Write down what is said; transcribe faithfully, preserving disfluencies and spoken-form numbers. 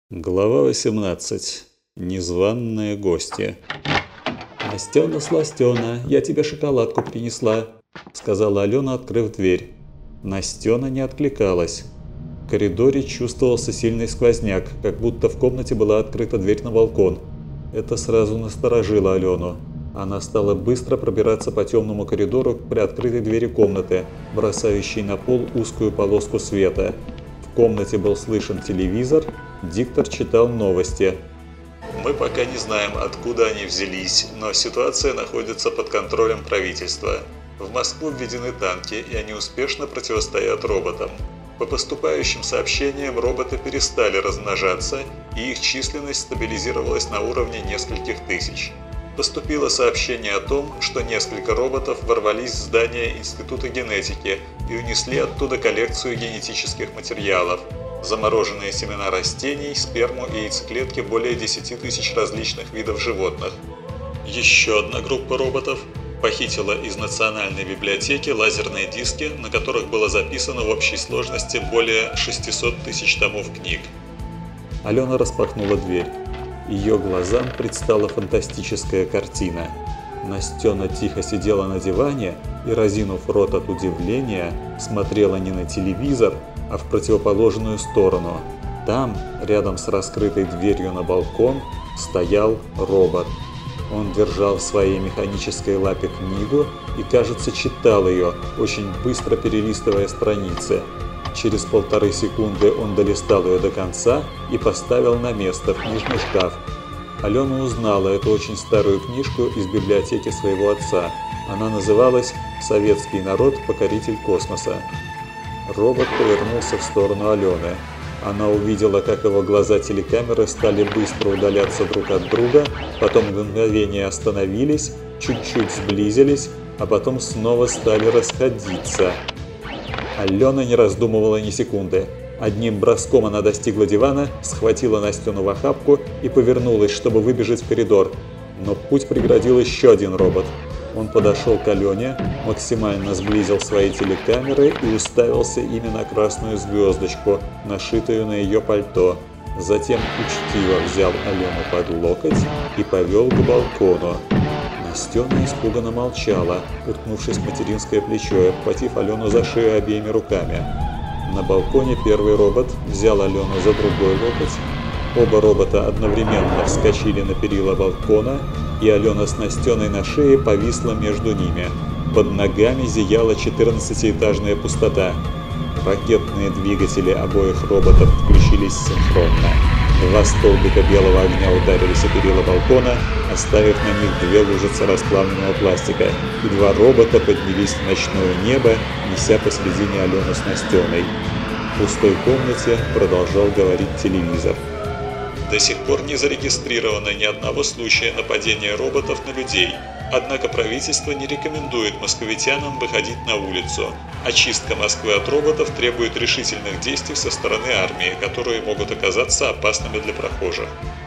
Глава восемнадцать. Незваные гости. «Настена, сластена, я тебе шоколадку принесла», — сказала Алена, открыв дверь. Настена не откликалась. В коридоре чувствовался сильный сквозняк, как будто в комнате была открыта дверь на балкон. Это сразу насторожило Алену. Она стала быстро пробираться по темному коридору к приоткрытой двери комнаты, бросающей на пол узкую полоску света. В комнате был слышен телевизор, диктор читал новости. Мы пока не знаем, откуда они взялись, но ситуация находится под контролем правительства. В Москву введены танки, и они успешно противостоят роботам. По поступающим сообщениям, роботы перестали размножаться, и их численность стабилизировалась на уровне нескольких тысяч. Поступило сообщение о том, что несколько роботов ворвались в здание Института генетики и унесли оттуда коллекцию генетических материалов. Замороженные семена растений, сперму и яйцеклетки более десяти тысяч различных видов животных. Еще одна группа роботов похитила из Национальной библиотеки лазерные диски, на которых было записано в общей сложности более шестисот тысяч томов книг. Алена распахнула дверь. Ее глазам предстала фантастическая картина. Настена тихо сидела на диване и, разинув рот от удивления, смотрела не на телевизор, а в противоположную сторону. Там, рядом с раскрытой дверью на балкон, стоял робот. Он держал в своей механической лапе книгу и, кажется, читал ее, очень быстро перелистывая страницы. Через полторы секунды он долистал ее до конца и поставил на место в книжный шкаф. Алена узнала эту очень старую книжку из библиотеки своего отца. Она называлась «Советский народ. Покоритель космоса». Робот повернулся в сторону Алены. Она увидела, как его глаза телекамеры стали быстро удаляться друг от друга, потом на мгновение остановились, чуть-чуть сблизились, а потом снова стали расходиться. Алена не раздумывала ни секунды. Одним броском она достигла дивана, схватила Настену в охапку и повернулась, чтобы выбежать в коридор. Но путь преградил еще один робот. Он подошел к Алене, максимально сблизил свои телекамеры и уставился ими на красную звездочку, нашитую на ее пальто. Затем учтиво взял Алену под локоть и повел к балкону. Настена испуганно молчала, уткнувшись в материнское плечо и обхватив Алену за шею обеими руками. На балконе первый робот взял Алену за другой локоть. Оба робота одновременно вскочили на перила балкона, и Алена с Настеной на шее повисла между ними. Под ногами зияла четырнадцатиэтажная пустота. Ракетные двигатели обоих роботов включились синхронно. Два столбика белого огня ударились о перила балкона, оставив на них две лужицы расплавленного пластика, и два робота поднялись в ночное небо, неся посредине Алену с Настеной. В пустой комнате продолжал говорить телевизор. До сих пор не зарегистрировано ни одного случая нападения роботов на людей. Однако правительство не рекомендует московитянам выходить на улицу. Очистка Москвы от роботов требует решительных действий со стороны армии, которые могут оказаться опасными для прохожих.